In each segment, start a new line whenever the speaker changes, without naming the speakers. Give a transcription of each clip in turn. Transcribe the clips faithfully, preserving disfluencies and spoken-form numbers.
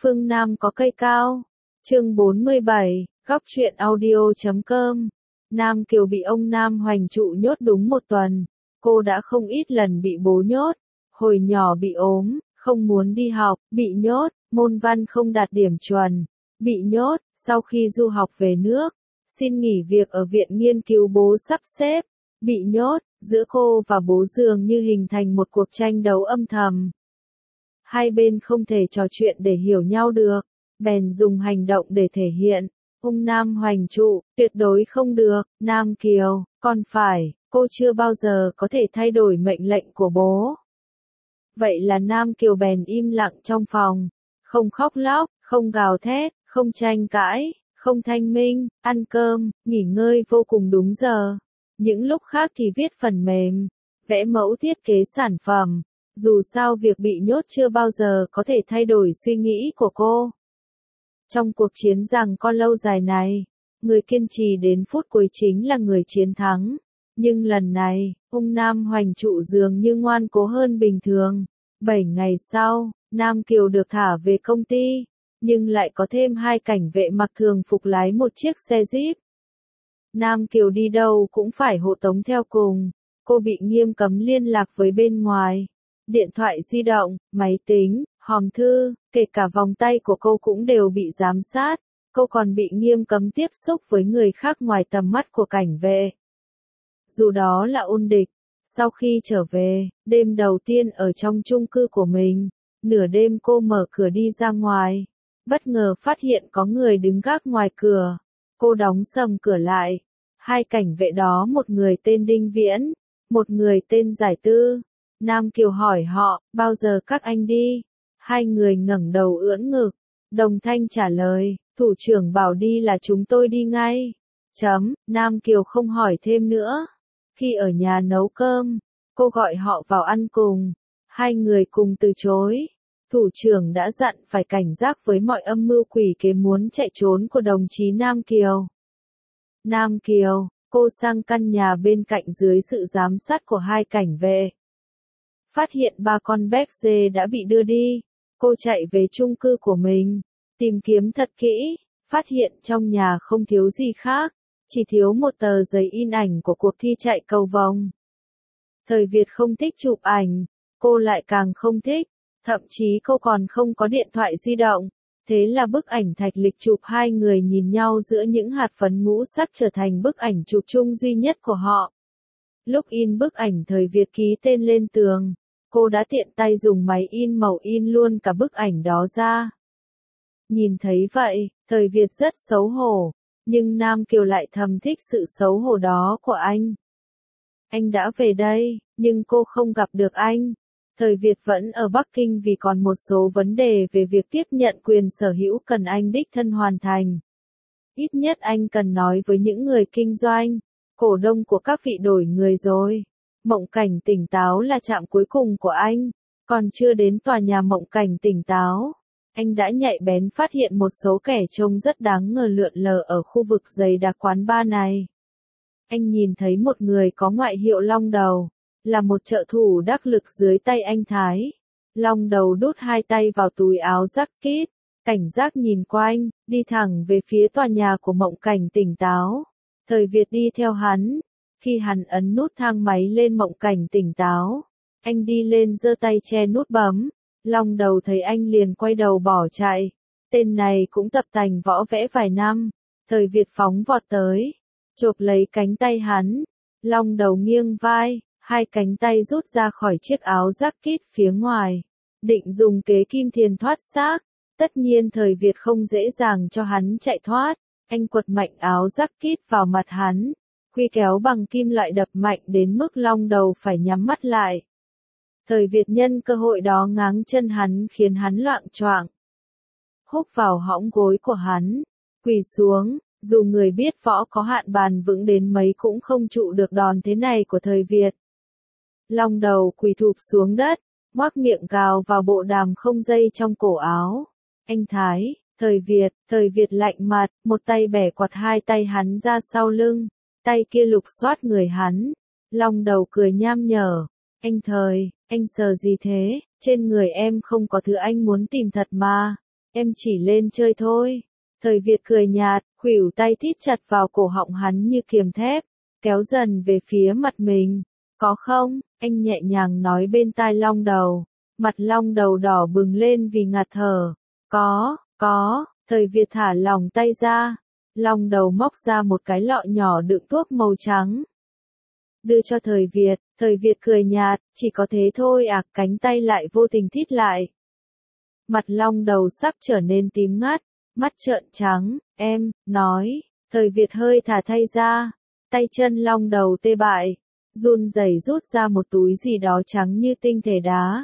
Phương Nam có cây cao. Chương bốn mươi bảy, góc truyện audio chấm com. Nam Kiều bị ông Nam Hoành trụ nhốt đúng một tuần. Cô đã không ít lần bị bố nhốt. Hồi nhỏ bị ốm, không muốn đi học, bị nhốt, môn văn không đạt điểm chuẩn, bị nhốt, sau khi du học về nước, xin nghỉ việc ở viện nghiên cứu bố sắp xếp, bị nhốt, giữa cô và bố dường như hình thành một cuộc tranh đấu âm thầm. Hai bên không thể trò chuyện để hiểu nhau được, bèn dùng hành động để thể hiện. Ông Nam Hoành trụ, tuyệt đối không được, Nam Kiều, còn phải, cô chưa bao giờ có thể thay đổi mệnh lệnh của bố. Vậy là Nam Kiều bèn im lặng trong phòng, không khóc lóc, không gào thét, không tranh cãi, không thanh minh, ăn cơm, nghỉ ngơi vô cùng đúng giờ. Những lúc khác thì viết phần mềm, vẽ mẫu thiết kế sản phẩm. Dù sao việc bị nhốt chưa bao giờ có thể thay đổi suy nghĩ của cô. Trong cuộc chiến giằng co lâu dài này, người kiên trì đến phút cuối chính là người chiến thắng. Nhưng lần này, ông Nam Hoành trụ dường như ngoan cố hơn bình thường. Bảy ngày sau, Nam Kiều được thả về công ty, nhưng lại có thêm hai cảnh vệ mặc thường phục lái một chiếc xe Jeep. Nam Kiều đi đâu cũng phải hộ tống theo cùng, cô bị nghiêm cấm liên lạc với bên ngoài. Điện thoại di động, máy tính, hòm thư, kể cả vòng tay của cô cũng đều bị giám sát, cô còn bị nghiêm cấm tiếp xúc với người khác ngoài tầm mắt của cảnh vệ. Dù đó là ôn địch, sau khi trở về, đêm đầu tiên ở trong chung cư của mình, nửa đêm cô mở cửa đi ra ngoài, bất ngờ phát hiện có người đứng gác ngoài cửa, cô đóng sầm cửa lại, hai cảnh vệ đó một người tên Đinh Viễn, một người tên Giải Tư. Nam Kiều hỏi họ, bao giờ các anh đi? Hai người ngẩng đầu ưỡn ngực. Đồng thanh trả lời, thủ trưởng bảo đi là chúng tôi đi ngay. Chấm, Nam Kiều không hỏi thêm nữa. Khi ở nhà nấu cơm, cô gọi họ vào ăn cùng. Hai người cùng từ chối. Thủ trưởng đã dặn phải cảnh giác với mọi âm mưu quỷ kế muốn chạy trốn của đồng chí Nam Kiều. Nam Kiều, cô sang căn nhà bên cạnh dưới sự giám sát của hai cảnh vệ. Phát hiện ba con béc dê đã bị đưa đi, cô chạy về chung cư của mình, tìm kiếm thật kỹ, phát hiện trong nhà không thiếu gì khác, chỉ thiếu một tờ giấy in ảnh của cuộc thi chạy cầu vồng. Thời Việt không thích chụp ảnh, cô lại càng không thích, thậm chí cô còn không có điện thoại di động, thế là bức ảnh thạch lịch chụp hai người nhìn nhau giữa những hạt phấn ngũ sắc trở thành bức ảnh chụp chung duy nhất của họ. Lúc in bức ảnh Thời Việt ký tên lên tường, cô đã tiện tay dùng máy in màu in luôn cả bức ảnh đó ra. Nhìn thấy vậy, Thời Việt rất xấu hổ, nhưng Nam Kiều lại thầm thích sự xấu hổ đó của anh. Anh đã về đây, nhưng cô không gặp được anh. Thời Việt vẫn ở Bắc Kinh vì còn một số vấn đề về việc tiếp nhận quyền sở hữu cần anh đích thân hoàn thành. Ít nhất anh cần nói với những người kinh doanh, cổ đông của các vị đổi người rồi. Mộng Cảnh Tỉnh Táo là trạm cuối cùng của anh, còn chưa đến tòa nhà Mộng Cảnh Tỉnh Táo. Anh đã nhạy bén phát hiện một số kẻ trông rất đáng ngờ lượn lờ ở khu vực dày đặc quán bar này. Anh nhìn thấy một người có ngoại hiệu Long Đầu, là một trợ thủ đắc lực dưới tay anh Thái. Long Đầu đút hai tay vào túi áo jacket, cảnh giác nhìn quanh, đi thẳng về phía tòa nhà của Mộng Cảnh Tỉnh Táo. Thời Việt đi theo hắn. Khi hắn ấn nút thang máy lên Mộng Cảnh Tỉnh Táo, anh đi lên giơ tay che nút bấm. Long Đầu thấy anh liền quay đầu bỏ chạy. Tên này cũng tập tành võ vẽ vài năm. Thời Việt phóng vọt tới, chộp lấy cánh tay hắn. Long Đầu nghiêng vai, hai cánh tay rút ra khỏi chiếc áo jacket phía ngoài, định dùng kế kim thiền thoát xác. Tất nhiên Thời Việt không dễ dàng cho hắn chạy thoát. Anh quật mạnh áo jacket vào mặt hắn. Quy kéo bằng kim loại đập mạnh đến mức Long Đầu phải nhắm mắt lại. Thời Việt nhân cơ hội đó ngáng chân hắn khiến hắn loạng choạng. Húc vào hõng gối của hắn, quỳ xuống, dù người biết võ có hạn bàn vững đến mấy cũng không trụ được đòn thế này của Thời Việt. Long Đầu quỳ thụp xuống đất, ngoác miệng gào vào bộ đàm không dây trong cổ áo. Anh Thái, Thời Việt, Thời Việt lạnh mặt, một tay bẻ quạt hai tay hắn ra sau lưng. Tay kia lục soát người hắn. Long Đầu cười nham nhở. Anh Thời, anh sờ gì thế? Trên người em không có thứ anh muốn tìm thật mà. em chỉ lên chơi thôi. Thời Việt cười nhạt, khuỷu tay thít chặt vào cổ họng hắn như kiềm thép, kéo dần về phía mặt mình. Có không? Anh nhẹ nhàng nói bên tai Long Đầu. Mặt Long Đầu đỏ bừng lên vì ngạt thở. Có, có, Thời Việt thả lỏng tay ra. Long Đầu móc ra một cái lọ nhỏ đựng thuốc màu trắng. Đưa cho Thời Việt, Thời Việt cười nhạt, chỉ có thế thôi à, cánh tay lại vô tình thít lại. Mặt Long Đầu sắc trở nên tím ngắt, mắt trợn trắng, em, nói, Thời Việt hơi thả tay ra, tay chân Long Đầu tê bại, run rẩy rút ra một túi gì đó trắng như tinh thể đá.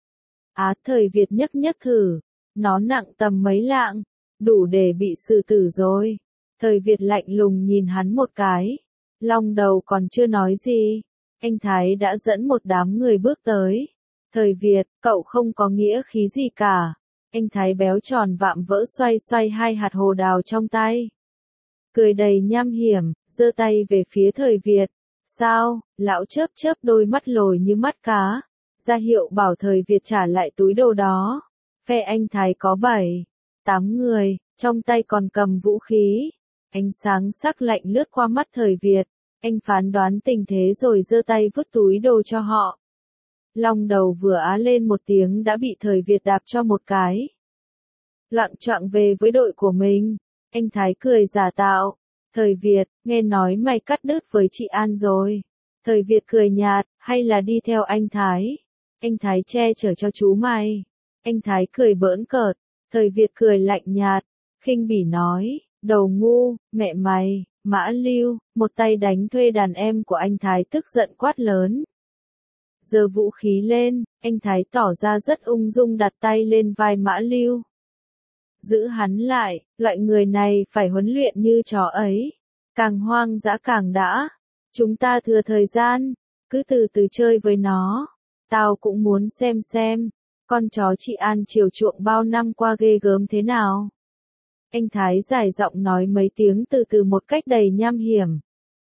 Á, Thời Việt nhấc nhấc thử, nó nặng tầm mấy lạng, đủ để bị xử tử rồi. Thời Việt lạnh lùng nhìn hắn một cái. Long Đầu còn chưa nói gì, anh Thái đã dẫn một đám người bước tới. Thời Việt, cậu không có nghĩa khí gì cả. Anh Thái béo tròn vạm vỡ xoay xoay hai hạt hồ đào trong tay. Cười đầy nham hiểm, giơ tay về phía Thời Việt. Sao? Lão chớp chớp đôi mắt lồi như mắt cá. Ra hiệu bảo Thời Việt trả lại túi đồ đó. Phe anh Thái có bảy, tám người, trong tay còn cầm vũ khí. Ánh sáng sắc lạnh lướt qua mắt Thời Việt. Anh phán đoán tình thế rồi giơ tay vứt túi đồ cho họ. Long Đầu vừa á lên một tiếng đã bị Thời Việt đạp cho một cái. Loạng choạng về với đội của mình. Anh Thái cười giả tạo. Thời Việt, nghe nói mày cắt đứt với chị An rồi. Thời Việt cười nhạt, hay là đi theo anh Thái? Anh Thái che chở cho chú mày. Anh Thái cười bỡn cợt. Thời Việt cười lạnh nhạt, khinh bỉ nói, đầu ngu, mẹ mày. Mã Lưu, một tay đánh thuê đàn em của anh Thái tức giận quát lớn. Giơ vũ khí lên, anh Thái tỏ ra rất ung dung đặt tay lên vai Mã Lưu. Giữ hắn lại, loại người này phải huấn luyện như chó ấy. Càng hoang dã càng đã. Chúng ta thừa thời gian, cứ từ từ chơi với nó. Tao cũng muốn xem xem, con chó chị An chiều chuộng bao năm qua ghê gớm thế nào. Anh Thái dài giọng nói mấy tiếng từ từ một cách đầy nham hiểm.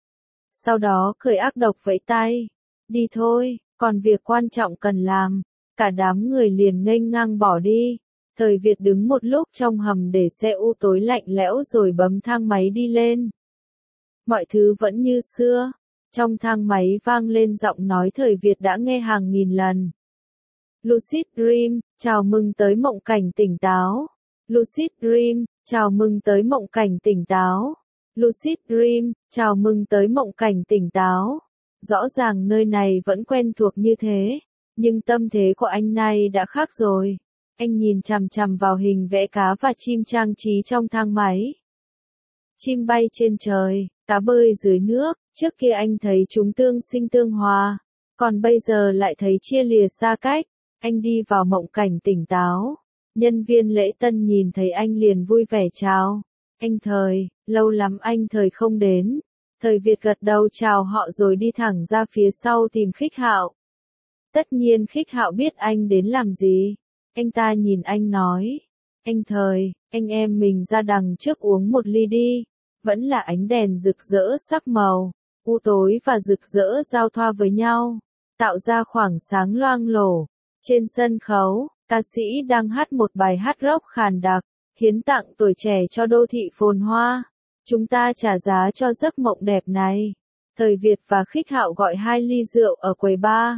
Sau đó cười ác độc vẫy tay. Đi thôi, còn việc quan trọng cần làm. Cả đám người liền nghênh ngang bỏ đi. Thời Việt đứng một lúc trong hầm để xe u tối lạnh lẽo rồi bấm thang máy đi lên. Mọi thứ vẫn như xưa. Trong thang máy vang lên giọng nói Thời Việt đã nghe hàng nghìn lần. Lucid Dream, chào mừng tới mộng cảnh tỉnh táo. Lucid Dream, chào mừng tới mộng cảnh tỉnh táo. Lucid Dream, chào mừng tới mộng cảnh tỉnh táo. Rõ ràng nơi này vẫn quen thuộc như thế, nhưng tâm thế của anh này đã khác rồi. Anh nhìn chằm chằm vào hình vẽ cá và chim trang trí trong thang máy. Chim bay trên trời, cá bơi dưới nước, trước kia anh thấy chúng tương sinh tương hòa, còn bây giờ lại thấy chia lìa xa cách. Anh đi vào mộng cảnh tỉnh táo. Nhân viên lễ tân nhìn thấy anh liền vui vẻ chào. Anh Thời, lâu lắm anh Thời không đến. Thời Việt gật đầu chào họ rồi đi thẳng ra phía sau tìm Khích Hạo. Tất nhiên Khích Hạo biết anh đến làm gì. Anh ta nhìn anh nói. Anh Thời, anh em mình ra đằng trước uống một ly đi. Vẫn là ánh đèn rực rỡ sắc màu. U tối và rực rỡ giao thoa với nhau. Tạo ra khoảng sáng loang lổ. Trên sân khấu, ca sĩ đang hát một bài hát rock khàn đặc, hiến tặng tuổi trẻ cho đô thị phồn hoa. Chúng ta trả giá cho giấc mộng đẹp này. Thời Việt và Khích Hạo gọi hai ly rượu ở quầy bar.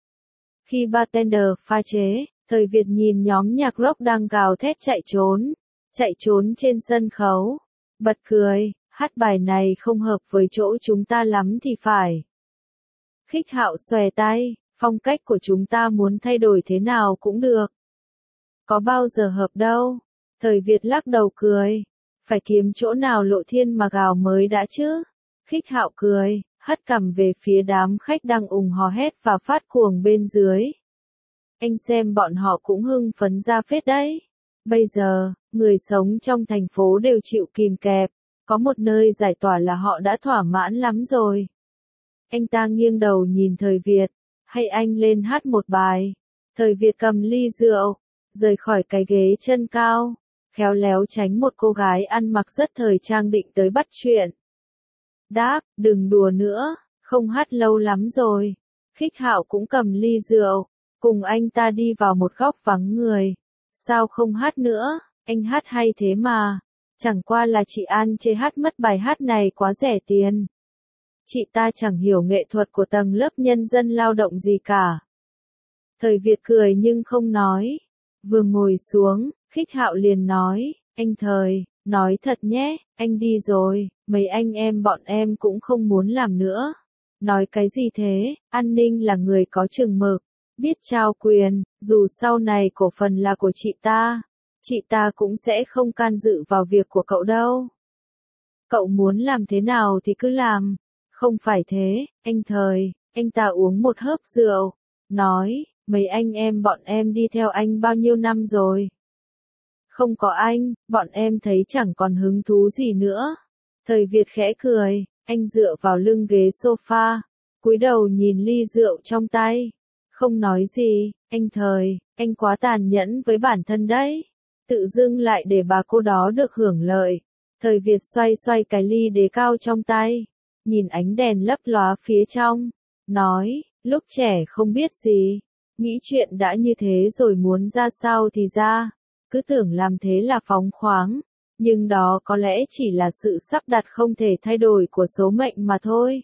Khi bartender pha chế, Thời Việt nhìn nhóm nhạc rock đang gào thét chạy trốn, chạy trốn trên sân khấu. Bật cười, hát bài này không hợp với chỗ chúng ta lắm thì phải. Khích Hạo xòe tay, phong cách của chúng ta muốn thay đổi thế nào cũng được. Có bao giờ hợp đâu. Thời Việt lắc đầu cười. Phải kiếm chỗ nào lộ thiên mà gào mới đã chứ. Khích Hạo cười, hất cằm về phía đám khách đang ùng hò hét và phát cuồng bên dưới. Anh xem bọn họ cũng hưng phấn ra phết đấy. Bây giờ, người sống trong thành phố đều chịu kìm kẹp. Có một nơi giải tỏa là họ đã thỏa mãn lắm rồi. Anh ta nghiêng đầu nhìn Thời Việt. Hay anh lên hát một bài. Thời Việt cầm ly rượu, rời khỏi cái ghế chân cao, khéo léo tránh một cô gái ăn mặc rất thời trang định tới bắt chuyện. Đáp, đừng đùa nữa, không hát lâu lắm rồi. Khích Hạo cũng cầm ly rượu, cùng anh ta đi vào một góc vắng người. Sao không hát nữa? anh hát hay thế mà. Chẳng qua là chị An chê hát mất bài hát này quá rẻ tiền. Chị ta chẳng hiểu nghệ thuật của tầng lớp nhân dân lao động gì cả. Thời Việt cười nhưng không nói. Vừa ngồi xuống, Khích Hạo liền nói, anh Thời, nói thật nhé, anh đi rồi, mấy anh em bọn em cũng không muốn làm nữa. Nói cái gì thế, An Ninh là người có chừng mực, biết trao quyền, dù sau này cổ phần là của chị ta, chị ta cũng sẽ không can dự vào việc của cậu đâu. Cậu muốn làm thế nào thì cứ làm, không phải thế, anh Thời, anh ta uống một hớp rượu, nói, mấy anh em bọn em đi theo anh bao nhiêu năm rồi. Không có anh, bọn em thấy chẳng còn hứng thú gì nữa. Thời Việt khẽ cười, anh dựa vào lưng ghế sofa, cúi đầu nhìn ly rượu trong tay. Không nói gì, anh Thời, anh quá tàn nhẫn với bản thân đấy. Tự dưng lại để bà cô đó được hưởng lợi. Thời Việt xoay xoay cái ly đế cao trong tay, nhìn ánh đèn lấp lóa phía trong, nói, lúc trẻ không biết gì, nghĩ chuyện đã như thế rồi muốn ra sao thì ra, cứ tưởng làm thế là phóng khoáng, nhưng đó có lẽ chỉ là sự sắp đặt không thể thay đổi của số mệnh mà thôi.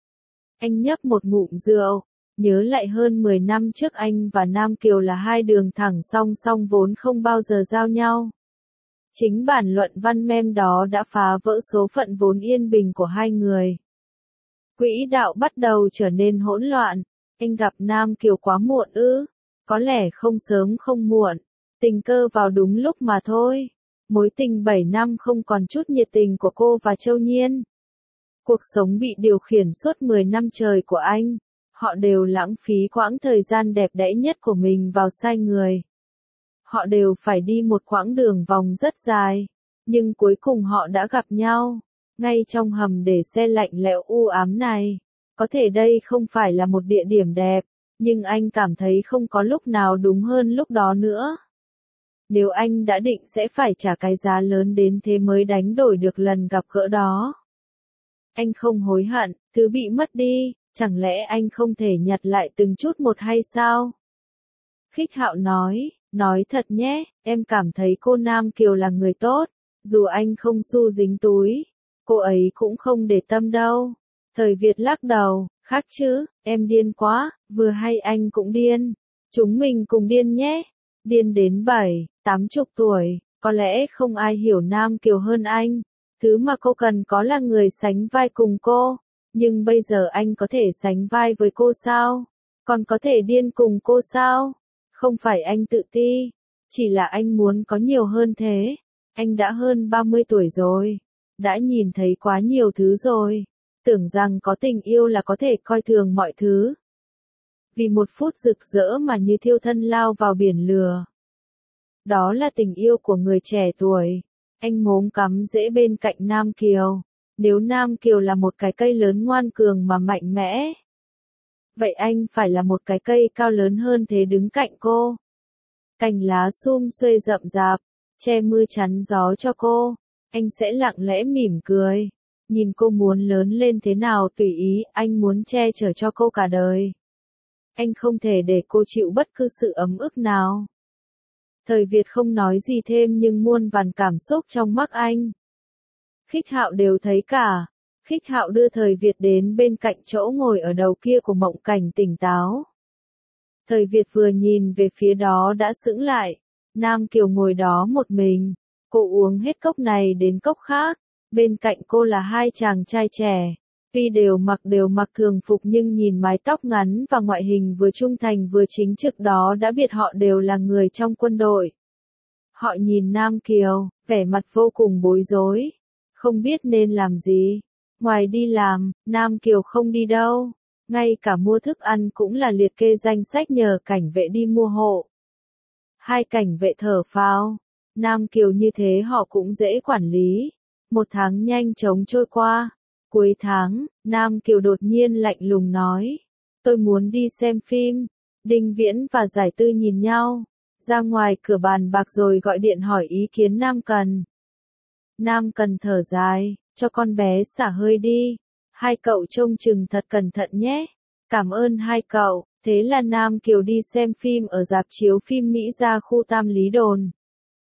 Anh nhấp một ngụm rượu, nhớ lại hơn mười năm trước anh và Nam Kiều là hai đường thẳng song song vốn không bao giờ giao nhau. Chính bản luận văn mem đó đã phá vỡ số phận vốn yên bình của hai người. Quỹ đạo bắt đầu trở nên hỗn loạn, anh gặp Nam Kiều quá muộn ư, có lẽ không sớm không muộn, tình cờ vào đúng lúc mà thôi. Mối tình bảy năm không còn chút nhiệt tình của cô và Châu Nhiên. Cuộc sống bị điều khiển suốt mười năm trời của anh, họ đều lãng phí quãng thời gian đẹp đẽ nhất của mình vào sai người. Họ đều phải đi một quãng đường vòng rất dài, nhưng cuối cùng họ đã gặp nhau, ngay trong hầm để xe lạnh lẽo u ám này. Có thể đây không phải là một địa điểm đẹp, nhưng anh cảm thấy không có lúc nào đúng hơn lúc đó nữa. Nếu anh đã định sẽ phải trả cái giá lớn đến thế mới đánh đổi được lần gặp gỡ đó. Anh không hối hận, thứ bị mất đi, chẳng lẽ anh không thể nhặt lại từng chút một hay sao? Khích Hạo nói, nói thật nhé, em cảm thấy cô Nam Kiều là người tốt, dù anh không xu dính túi, cô ấy cũng không để tâm đâu. Thời Việt lắc đầu, khác chứ, em điên quá, vừa hay anh cũng điên, chúng mình cùng điên nhé, điên đến bảy, tám chục tuổi, có lẽ không ai hiểu Nam Kiều hơn anh, thứ mà cô cần có là người sánh vai cùng cô, nhưng bây giờ anh có thể sánh vai với cô sao? Còn có thể điên cùng cô sao? Không phải anh tự ti, chỉ là anh muốn có nhiều hơn thế. Anh đã hơn ba mươi tuổi rồi, đã nhìn thấy quá nhiều thứ rồi, tưởng rằng có tình yêu là có thể coi thường mọi thứ. Vì một phút rực rỡ mà như thiêu thân lao vào biển lửa. Đó là tình yêu của người trẻ tuổi. Anh mốm cắm rễ bên cạnh Nam Kiều. Nếu Nam Kiều là một cái cây lớn ngoan cường mà mạnh mẽ, vậy anh phải là một cái cây cao lớn hơn thế đứng cạnh cô. Cành lá sum xuê rậm rạp, che mưa chắn gió cho cô. Anh sẽ lặng lẽ mỉm cười. Nhìn cô muốn lớn lên thế nào tùy ý, anh muốn che chở cho cô cả đời. Anh không thể để cô chịu bất cứ sự ấm ức nào. Thời Việt không nói gì thêm nhưng muôn vàn cảm xúc trong mắt anh. Khích Hạo đều thấy cả. Khích Hạo đưa Thời Việt đến bên cạnh chỗ ngồi ở đầu kia của Mộng Cảnh tỉnh táo. Thời Việt vừa nhìn về phía đó đã sững lại. Nam Kiều ngồi đó một mình. Cô uống hết cốc này đến cốc khác. Bên cạnh cô là hai chàng trai trẻ. Tuy đều mặc đều mặc thường phục nhưng nhìn mái tóc ngắn và ngoại hình vừa trung thành vừa chính trực đó đã biết họ đều là người trong quân đội. Họ nhìn Nam Kiều, vẻ mặt vô cùng bối rối. Không biết nên làm gì. Ngoài đi làm, Nam Kiều không đi đâu. Ngay cả mua thức ăn cũng là liệt kê danh sách nhờ cảnh vệ đi mua hộ. Hai cảnh vệ thở phào. Nam Kiều như thế họ cũng dễ quản lý. Một tháng nhanh chóng trôi qua. Cuối tháng, Nam Kiều đột nhiên lạnh lùng nói. Tôi muốn đi xem phim. Đinh Viễn và Giải Tư nhìn nhau. Ra ngoài cửa bàn bạc rồi gọi điện hỏi ý kiến Nam Cần. Nam Cần thở dài, cho con bé xả hơi đi. Hai cậu trông chừng thật cẩn thận nhé. Cảm ơn hai cậu. Thế là Nam Kiều đi xem phim ở rạp chiếu phim Mỹ Gia khu Tam Lý Đồn.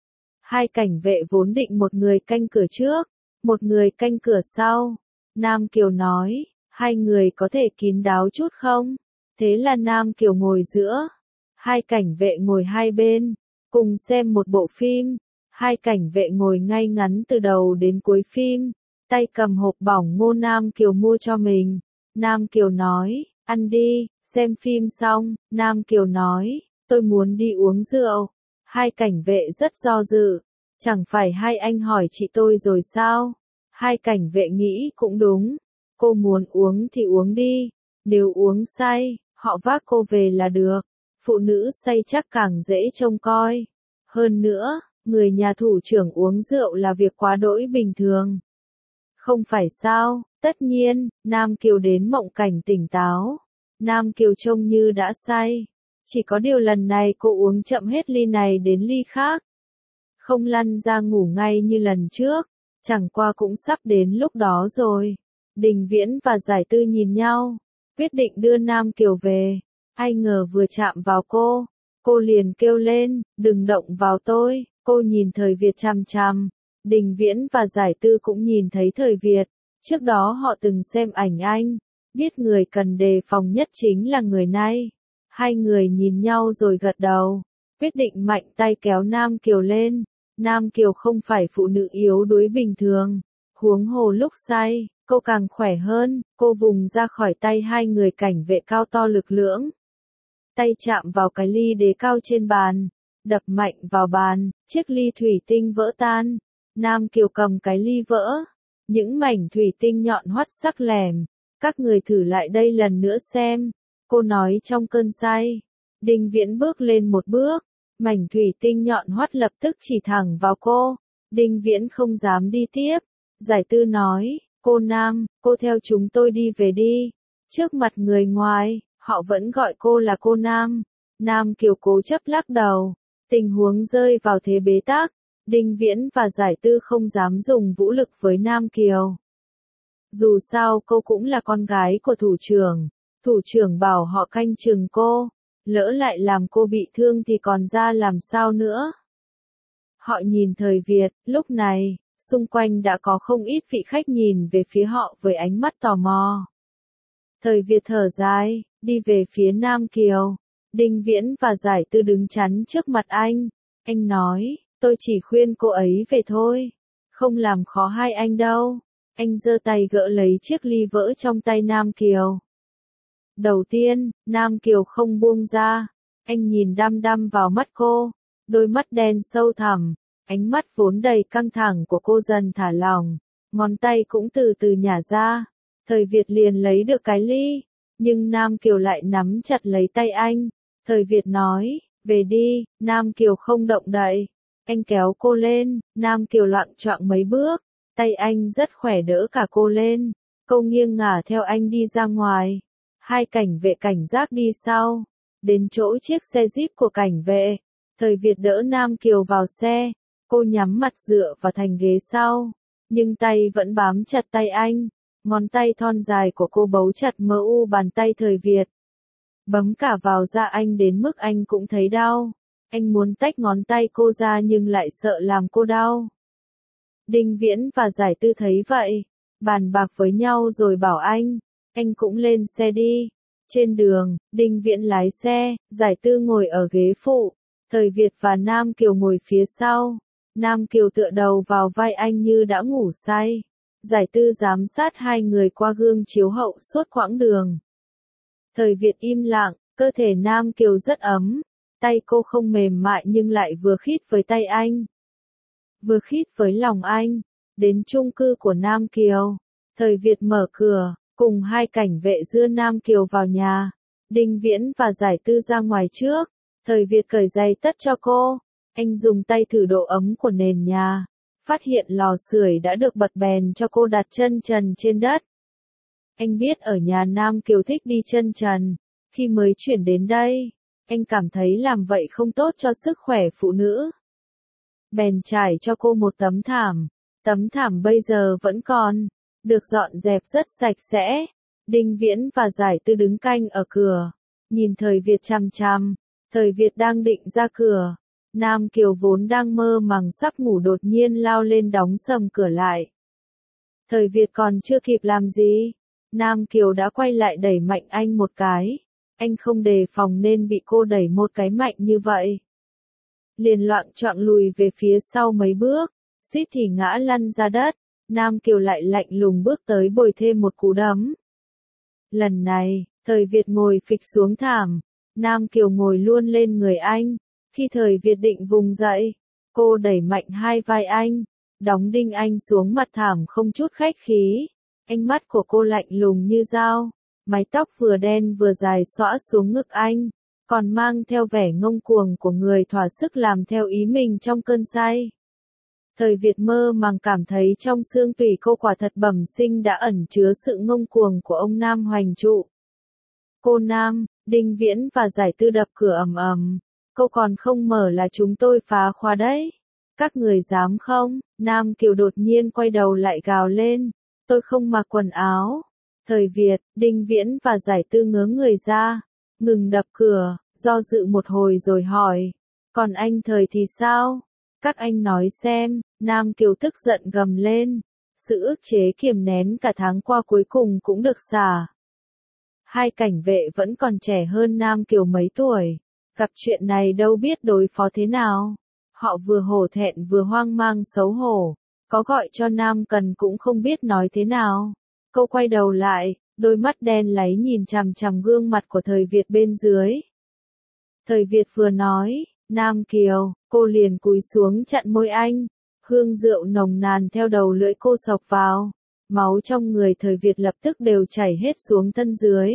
Hai cảnh vệ vốn định một người canh cửa trước, một người canh cửa sau. Nam Kiều nói, hai người có thể kín đáo chút không? Thế là Nam Kiều ngồi giữa, hai cảnh vệ ngồi hai bên, cùng xem một bộ phim. Hai cảnh vệ ngồi ngay ngắn từ đầu đến cuối phim, tay cầm hộp bỏng ngô Nam Kiều mua cho mình. Nam Kiều nói, ăn đi, xem phim xong, Nam Kiều nói, tôi muốn đi uống rượu. Hai cảnh vệ rất do dự, chẳng phải hai anh hỏi chị tôi rồi sao? Hai cảnh vệ nghĩ cũng đúng, cô muốn uống thì uống đi, nếu uống say, họ vác cô về là được. Phụ nữ say chắc càng dễ trông coi. Hơn nữa, người nhà thủ trưởng uống rượu là việc quá đỗi bình thường. Không phải sao? Tất nhiên, Nam Kiều đến mộng cảnh tỉnh táo. Nam Kiều trông như đã say. Chỉ có điều lần này cô uống chậm hết ly này đến ly khác. Không lăn ra ngủ ngay như lần trước. Chẳng qua cũng sắp đến lúc đó rồi. Đình Viễn và Giải Tư nhìn nhau, quyết định đưa Nam Kiều về. Ai ngờ vừa chạm vào cô, cô liền kêu lên, đừng động vào tôi. Cô nhìn Thời Việt chằm chằm. Đình Viễn và Giải Tư cũng nhìn thấy Thời Việt. Trước đó họ từng xem ảnh anh, biết người cần đề phòng nhất chính là người này. Hai người nhìn nhau rồi gật đầu, quyết định mạnh tay kéo Nam Kiều lên. Nam Kiều không phải phụ nữ yếu đuối bình thường, huống hồ lúc say, cô càng khỏe hơn. Cô vùng ra khỏi tay hai người cảnh vệ cao to lực lưỡng. Tay chạm vào cái ly đế cao trên bàn, đập mạnh vào bàn, chiếc ly thủy tinh vỡ tan. Nam Kiều cầm cái ly vỡ, những mảnh thủy tinh nhọn hoắt sắc lẻm. Các người thử lại đây lần nữa xem, cô nói trong cơn say. Đình Viễn bước lên một bước, mảnh thủy tinh nhọn hoắt lập tức chỉ thẳng vào cô. Đình Viễn không dám đi tiếp. Giải Tư nói, cô Nam, cô theo chúng tôi đi về đi. Trước mặt người ngoài, họ vẫn gọi cô là cô Nam. Nam Kiều cố chấp lắc đầu, tình huống rơi vào thế bế tắc. Đình Viễn và Giải Tư không dám dùng vũ lực với Nam Kiều. Dù sao cô cũng là con gái của thủ trưởng. Thủ trưởng bảo họ canh chừng cô. Lỡ lại làm cô bị thương thì còn ra làm sao nữa. Họ nhìn Thời Việt, lúc này, xung quanh đã có không ít vị khách nhìn về phía họ với ánh mắt tò mò. Thời Việt thở dài, đi về phía Nam Kiều. Đình Viễn và Giải Tư đứng chắn trước mặt anh. Anh nói, tôi chỉ khuyên cô ấy về thôi. Không làm khó hai anh đâu. Anh giơ tay gỡ lấy chiếc ly vỡ trong tay Nam Kiều. Đầu tiên, Nam Kiều không buông ra. Anh nhìn đăm đăm vào mắt cô. Đôi mắt đen sâu thẳm. Ánh mắt vốn đầy căng thẳng của cô dần thả lỏng. Ngón tay cũng từ từ nhả ra. Thời Việt liền lấy được cái ly. Nhưng Nam Kiều lại nắm chặt lấy tay anh. Thời Việt nói, về đi. Nam Kiều không động đậy. Anh kéo cô lên. Nam Kiều loạng choạng mấy bước. Tay anh rất khỏe đỡ cả cô lên. Cô nghiêng ngả theo anh đi ra ngoài. Hai cảnh vệ cảnh giác đi sau. Đến chỗ chiếc xe Jeep của cảnh vệ. Thời Việt đỡ Nam Kiều vào xe. Cô nhắm mặt dựa vào thành ghế sau. Nhưng tay vẫn bám chặt tay anh. Ngón tay thon dài của cô bấu chặt mờ u bàn tay Thời Việt. Bấm cả vào da anh đến mức anh cũng thấy đau. Anh muốn tách ngón tay cô ra nhưng lại sợ làm cô đau. Đình Viễn và Giải Tư thấy vậy. Bàn bạc với nhau rồi bảo anh. Anh cũng lên xe đi. Trên đường, Đình Viễn lái xe, Giải Tư ngồi ở ghế phụ. Thời Việt và Nam Kiều ngồi phía sau. Nam Kiều tựa đầu vào vai anh như đã ngủ say. Giải Tư giám sát hai người qua gương chiếu hậu suốt quãng đường. Thời Việt im lặng, cơ thể Nam Kiều rất ấm. Tay cô không mềm mại nhưng lại vừa khít với tay anh. Vừa khít với lòng anh. Đến chung cư của Nam Kiều. Thời Việt mở cửa, cùng hai cảnh vệ đưa Nam Kiều vào nhà. Đình Viễn và Giải Tư ra ngoài trước. Thời Việt cởi giày tất cho cô. Anh dùng tay thử độ ấm của nền nhà. Phát hiện lò sưởi đã được bật bèn cho cô đặt chân trần trên đất. Anh biết ở nhà Nam Kiều thích đi chân trần. Khi mới chuyển đến đây, anh cảm thấy làm vậy không tốt cho sức khỏe phụ nữ. Bèn trải cho cô một tấm thảm. Tấm thảm bây giờ vẫn còn, được dọn dẹp rất sạch sẽ. Đình Viễn và Giải Tư đứng canh ở cửa, nhìn Thời Việt chằm chằm. Thời Việt đang định ra cửa, Nam Kiều vốn đang mơ màng sắp ngủ đột nhiên lao lên đóng sầm cửa lại. Thời Việt còn chưa kịp làm gì, Nam Kiều đã quay lại đẩy mạnh anh một cái. Anh không đề phòng nên bị cô đẩy một cái mạnh như vậy. Liền loạng choạng lùi về phía sau mấy bước, suýt thì ngã lăn ra đất. Nam Kiều lại lạnh lùng bước tới bồi thêm một cú đấm. Lần này, Thời Việt ngồi phịch xuống thảm, Nam Kiều ngồi luôn lên người anh. Khi Thời Việt định vùng dậy, cô đẩy mạnh hai vai anh, đóng đinh anh xuống mặt thảm không chút khách khí. Ánh mắt của cô lạnh lùng như dao, mái tóc vừa đen vừa dài xõa xuống ngực anh, còn mang theo vẻ ngông cuồng của người thỏa sức làm theo ý mình trong cơn say. Thời Việt mơ màng cảm thấy trong xương tủy cô quả thật bẩm sinh đã ẩn chứa sự ngông cuồng của ông Nam Hoành Trụ. Cô Nam, Đinh Viễn và Giải Tư đập cửa ầm ầm. Cô còn không mở là chúng tôi phá khóa đấy. Các người dám không? Nam Kiều đột nhiên quay đầu lại gào lên. Tôi không mặc quần áo. Thời Việt, Đinh Viễn và Giải Tư ngớ người ra. Ngừng đập cửa, do dự một hồi rồi hỏi. Còn anh Thời thì sao? Các anh nói xem. Nam Kiều tức giận gầm lên. Sự ức chế kiềm nén cả tháng qua cuối cùng cũng được xả. Hai cảnh vệ vẫn còn trẻ hơn Nam Kiều mấy tuổi. Gặp chuyện này đâu biết đối phó thế nào. Họ vừa hổ thẹn vừa hoang mang xấu hổ. Có gọi cho Nam Cần cũng không biết nói thế nào. Cô quay đầu lại, đôi mắt đen láy nhìn chằm chằm gương mặt của Thời Việt bên dưới. Thời Việt vừa nói, Nam Kiều, cô liền cúi xuống chặn môi anh. Hương rượu nồng nàn theo đầu lưỡi cô xộc vào. Máu trong người Thời Việt lập tức đều chảy hết xuống thân dưới.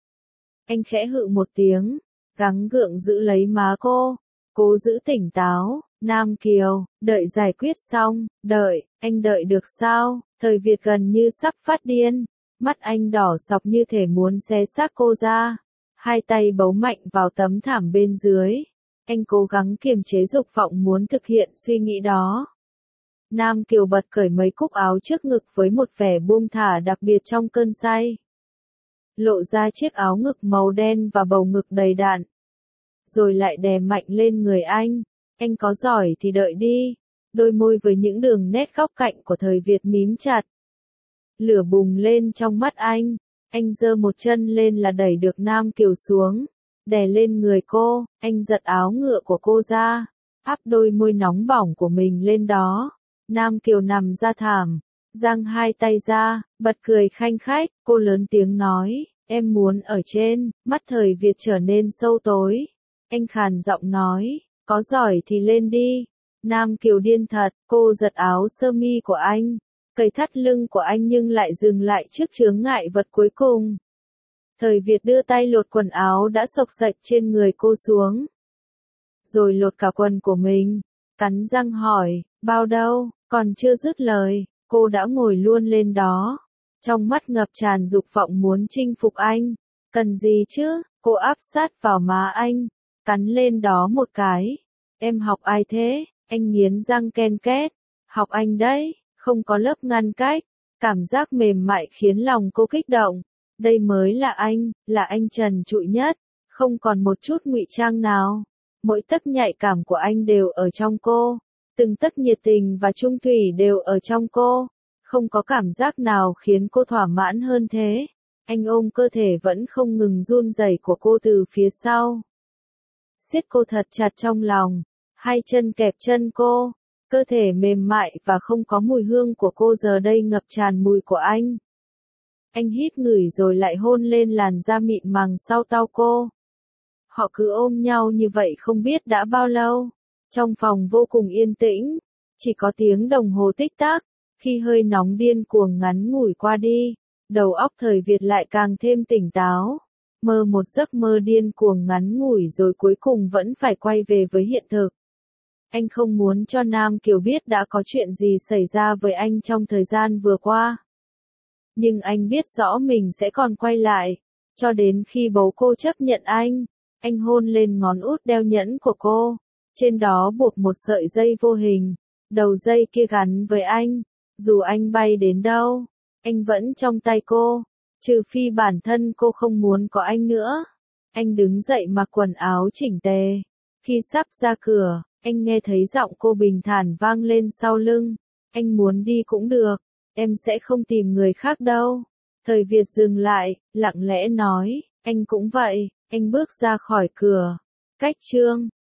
Anh khẽ hự một tiếng, gắng gượng giữ lấy má cô, cố giữ tỉnh táo. Nam Kiều, đợi giải quyết xong, đợi, anh đợi được sao? Thời Việt gần như sắp phát điên, mắt anh đỏ sọc như thể muốn xé xác cô ra. Hai tay bấu mạnh vào tấm thảm bên dưới. Anh cố gắng kiềm chế dục vọng muốn thực hiện suy nghĩ đó. Nam Kiều bật cởi mấy cúc áo trước ngực với một vẻ buông thả đặc biệt trong cơn say. Lộ ra chiếc áo ngực màu đen và bầu ngực đầy đặn. Rồi lại đè mạnh lên người anh. Anh có giỏi thì đợi đi. Đôi môi với những đường nét góc cạnh của Thời Việt mím chặt. Lửa bùng lên trong mắt anh. Anh giơ một chân lên là đẩy được Nam Kiều xuống. Đè lên người cô, anh giật áo ngựa của cô ra. Áp đôi môi nóng bỏng của mình lên đó. Nam Kiều nằm ra thảm. Giang hai tay ra, bật cười khanh khách. Cô lớn tiếng nói, em muốn ở trên. Mắt Thời Việt trở nên sâu tối. Anh khàn giọng nói, có giỏi thì lên đi. Nam Kiều điên thật, cô giật áo sơ mi của anh, cởi thắt lưng của anh nhưng lại dừng lại trước chướng ngại vật cuối cùng. Thời Việt đưa tay lột quần áo đã xộc xệch trên người cô xuống. Rồi lột cả quần của mình, cắn răng hỏi, bao đâu, còn chưa dứt lời, cô đã ngồi luôn lên đó. Trong mắt ngập tràn dục vọng muốn chinh phục anh. Cần gì chứ, cô áp sát vào má anh, cắn lên đó một cái. Em học ai thế? Anh nghiến răng ken két. Học anh đấy, không có lớp ngăn cách. Cảm giác mềm mại khiến lòng cô kích động. Đây mới là anh, là anh trần trụi nhất. Không còn một chút ngụy trang nào. Mỗi tấc nhạy cảm của anh đều ở trong cô. Từng tấc nhiệt tình và trung thủy đều ở trong cô. Không có cảm giác nào khiến cô thỏa mãn hơn thế. Anh ôm cơ thể vẫn không ngừng run rẩy của cô từ phía sau. Siết cô thật chặt trong lòng. Hai chân kẹp chân cô. Cơ thể mềm mại và không có mùi hương của cô giờ đây ngập tràn mùi của anh. Anh hít ngửi rồi lại hôn lên làn da mịn màng sau tao cô. Họ cứ ôm nhau như vậy không biết đã bao lâu. Trong phòng vô cùng yên tĩnh. Chỉ có tiếng đồng hồ tích tắc. Khi hơi nóng điên cuồng ngắn ngủi qua đi. Đầu óc Thời Việt lại càng thêm tỉnh táo. Mơ một giấc mơ điên cuồng ngắn ngủi rồi cuối cùng vẫn phải quay về với hiện thực. Anh không muốn cho Nam Kiều biết đã có chuyện gì xảy ra với anh trong thời gian vừa qua. Nhưng anh biết rõ mình sẽ còn quay lại. Cho đến khi bố cô chấp nhận anh, anh hôn lên ngón út đeo nhẫn của cô. Trên đó buộc một sợi dây vô hình. Đầu dây kia gắn với anh. Dù anh bay đến đâu, anh vẫn trong tay cô. Trừ phi bản thân cô không muốn có anh nữa. Anh đứng dậy mặc quần áo chỉnh tề. Khi sắp ra cửa, Anh nghe thấy giọng cô bình thản vang lên sau lưng. Anh muốn đi cũng được, em sẽ không tìm người khác đâu. Thời Việt dừng lại, lặng lẽ nói, anh cũng vậy. Anh bước ra khỏi cửa. Cách chương